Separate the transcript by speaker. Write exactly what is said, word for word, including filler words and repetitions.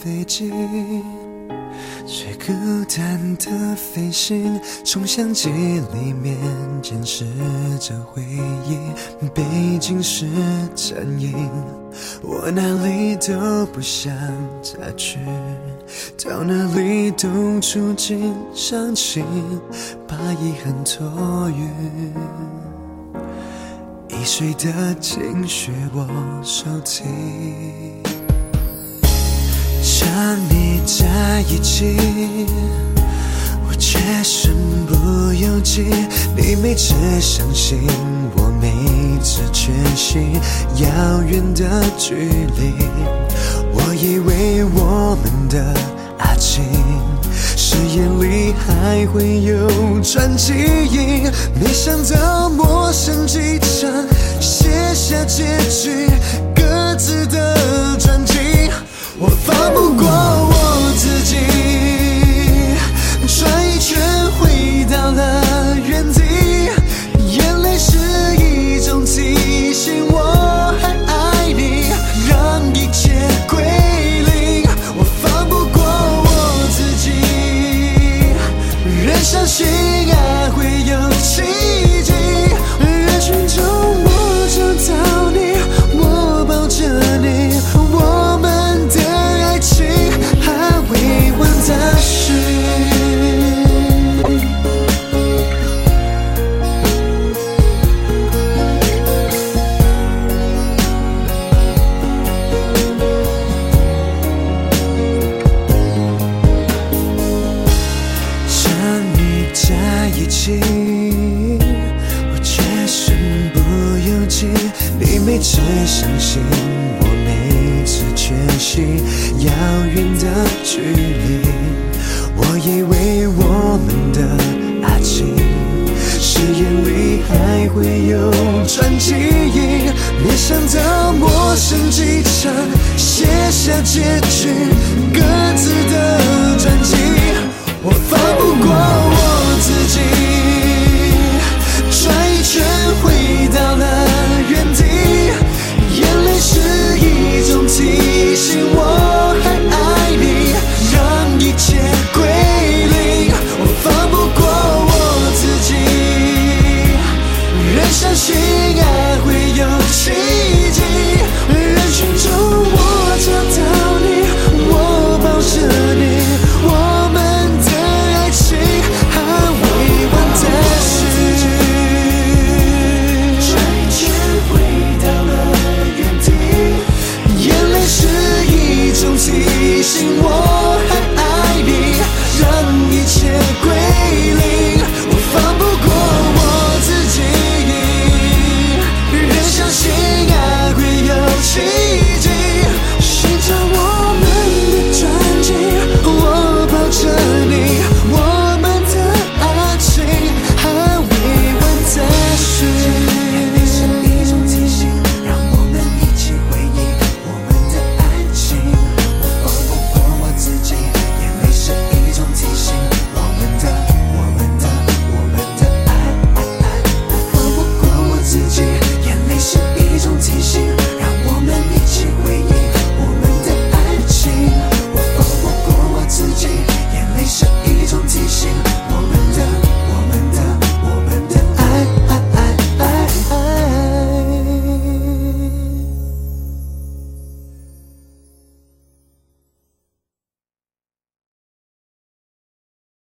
Speaker 1: 飞机，最孤单的飞行，从相机里面监视着回忆。北京是阵营，我哪里都不想再去，到哪里都触景伤情，把遗憾托予。易碎的情绪我收起，想你在一起，我却身不由己。你每次相信，我每次确信，遥远的距离，我以为我们的爱情誓言里还会有传奇，没想到陌生机场写下结局，各自的传奇。我放不过我自己，转一圈回到了原地，眼泪是一种提醒，我还爱你，让一切归零。我放不过我自己，仍相信爱会有奇迹，人群中我找到你，我抱着你，我们的爱情还未完的事。想你在一起，我却身不由己。你每次相信，我每次确信，遥远的距离，我以为我们的爱情誓言里还会有传奇，没想到陌生机场写下结局，各自的